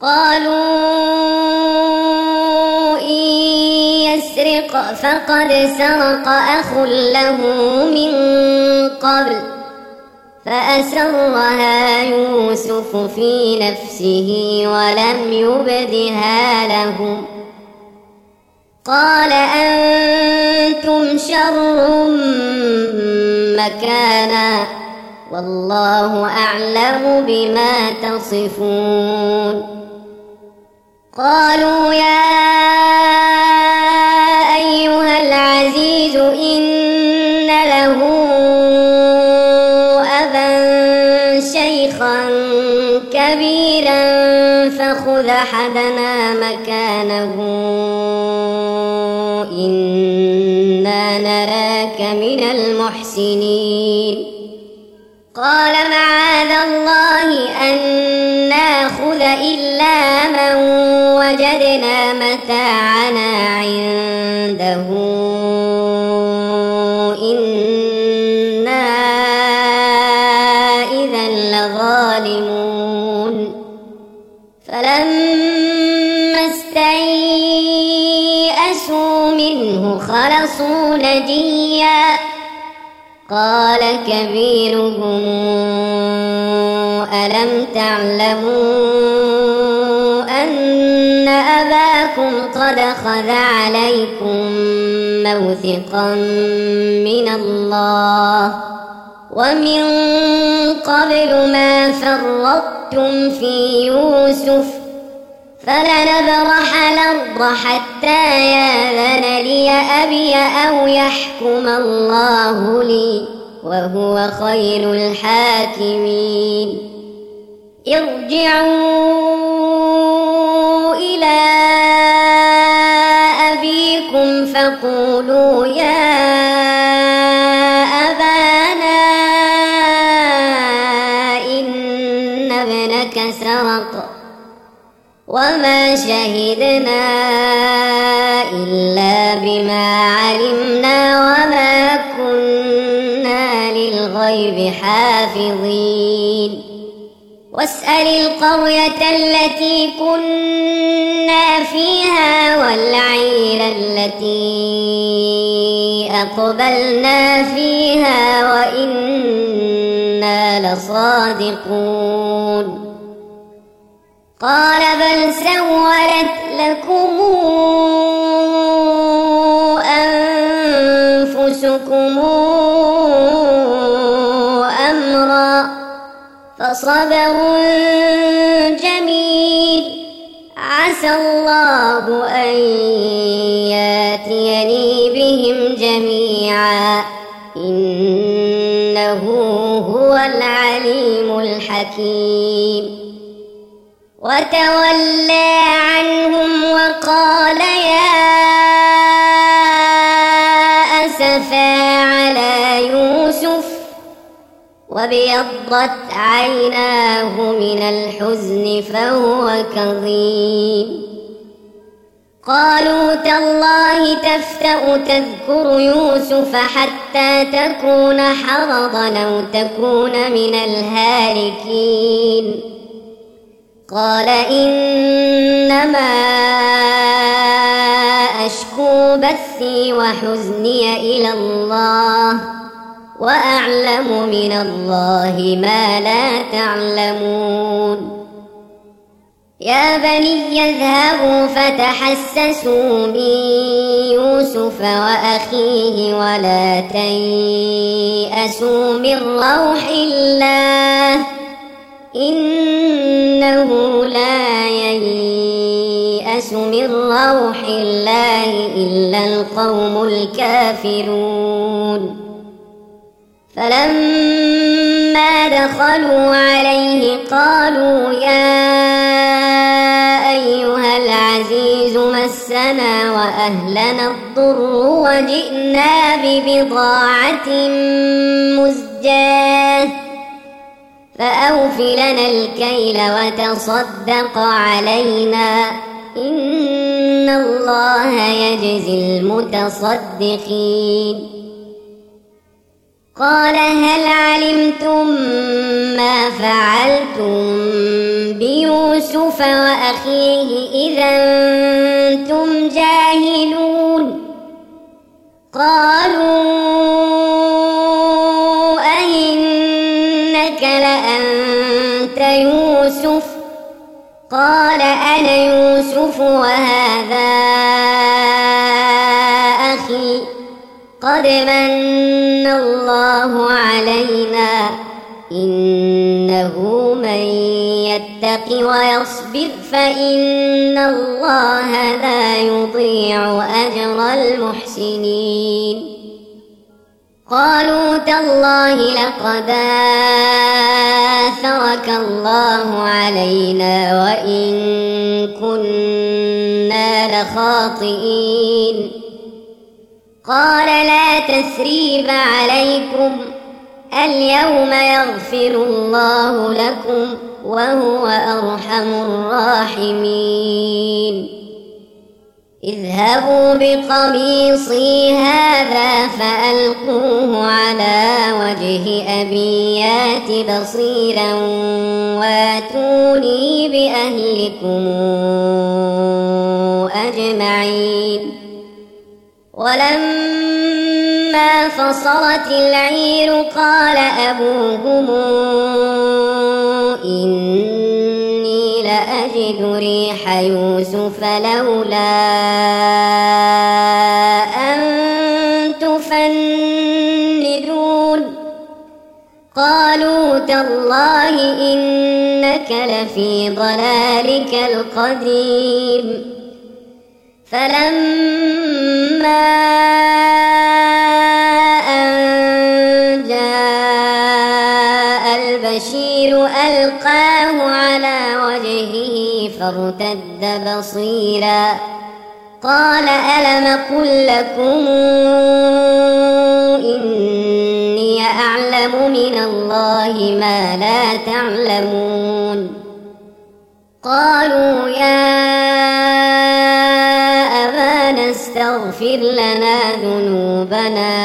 قالوا إن يسرق فقد سرق أخ له من قبل فأسرها يوسف في نفسه ولم يبدها لهم قال أنتم شر مكانا والله أعلم بما تصفون قالوا يا أيها العزيز إن له أبا شيخا كبيرا فخذ أحدنا مكانه إنا نراك من المحسنين قال معاذ الله أن ناخذ إلا من وجدنا متاعنا عنده إنا إذا لظالمون فلما استيئسوا منه خلصوا نجيا قال كبيرهم ألم تعلموا أن أباكم قد أخذ عليكم موثقا من الله ومن قبل ما فرطتم في يوسف فلنبرح الأرض حتى يأذن لي أبي أو يحكم الله لي وهو خير الحاكمين ارجعوا إلى أبيكم فقولوا يا أبانا إن ابنك سرق وما شهدنا إلا بما علمنا وما كنا للغيب حافظين واسأل القرية التي كنا فيها والعير التي أقبلنا فيها وإنا لصادقون قال بل سولت لكم أنفسكم أمرا فصبر جميل عسى الله أن ياتيني بهم جميعا إنه هو العليم الحكيم وتولى عنهم وقال يا أسفا على يوسف وابيضت عيناه من الحزن فهو كظيم قالوا تالله تفتأ تذكر يوسف حتى تكون حرضا أو تكون من الهالكين قال إنما أشكو بثي وحزني إلى الله وأعلم من الله ما لا تعلمون يا بني اذهبوا فتحسسوا من يوسف وأخيه ولا تيأسوا من روح الله إنه لا ييأس من روح الله إلا القوم الكافرون فلما دخلوا عليه قالوا يا أيها العزيز مسنا وأهلنا الضر وجئنا ببضاعة مزجاة فأوف لنا الكيل وتصدق علينا إن الله يجزي المتصدقين قال هل علمتم ما فعلتم بيوسف وأخيه إذا أنتم جاهلون قالوا أئنك لأنت يوسف قال أنا يوسف وهذا أخي قد من الله علينا إنه من يتق ويصبر فإن الله لا يضيع أجر المحسنين قالوا تالله لقد آثرك الله علينا وإن كنا لخاطئين قال لا تثريب عليكم اليوم يغفر الله لكم وهو أرحم الراحمين اذهبوا بقميصي هذا فألقوه على وجه أبي يات بصيرا واتوني بأهلكم أجمعين ولما فصلت العير قال أبوهم إني لأجد ريح يوسف لولا أن تفندون قالوا تالله إنك لفي ضلالك القديم فلما أن جاء البشير ألقاه على وجهه فارتد بصيرا قال ألم قل لكم إني أعلم من الله ما لا تعلمون قالوا يا أبانا استغفر لنا ذنوبنا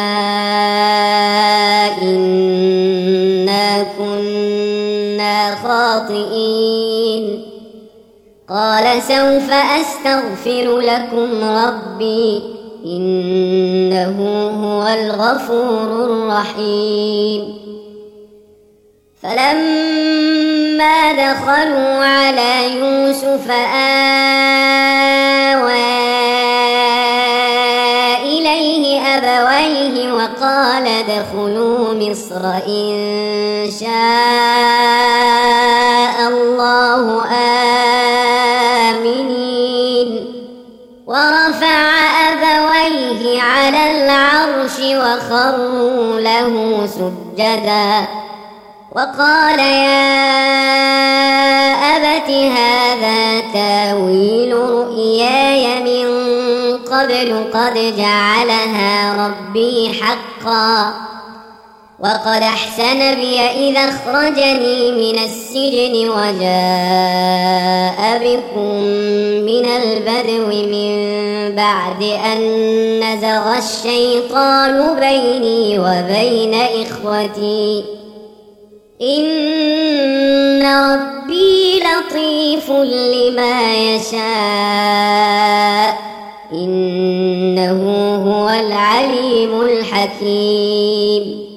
إنا كنا خاطئين قال سوف أستغفر لكم ربي إنه هو الغفور الرحيم فلما دخلوا على يوسف آوى إليه أبويه وقال ادخلوا مصر إن شاء الله آمنين ورفع أبويه على العرش وخروا له سجدا وقال يا أبت هذا تاويل رؤياي من قبل قد جعلها ربي حقا وقد أحسن بي إذا أخرجني من السجن وجاء بكم من البدو من بعد أن نزغ الشيطان بيني وبين إخوتي إن ربي لطيف لما يشاء إنه هو العليم الحكيم